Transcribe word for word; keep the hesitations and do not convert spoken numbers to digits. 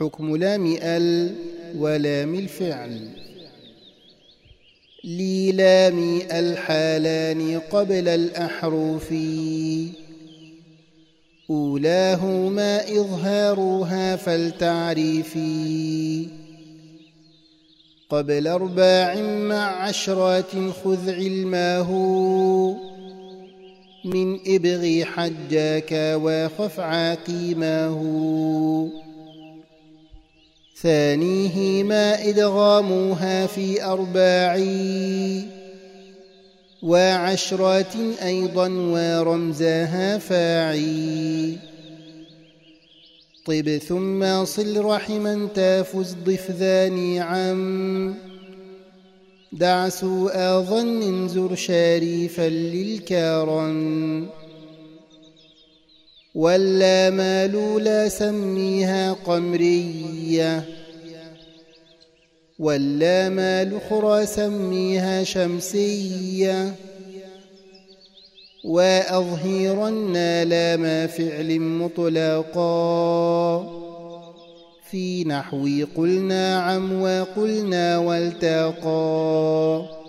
حكم لام ال ولام الفعل. للام الحالان قبل الأحرف أولاهما إظهارها فلتعريفي قبل أرباع مع عشرات خذ علماه من إبغي حجاك وخف عاقيماه. ثانيهما إدغاموها في أرباع وعشرات أيضا ورمزاها فاعي. طب ثم صل رحما تافز ضف ذاني عم دع سوء ظن زر شريفا للكرم. ولا مالولا سميها قمرية ولا مال أخرى سميها شمسية. وأظهرن لام فعل مطلقا في نحو قلنا عم وقلنا والتقى.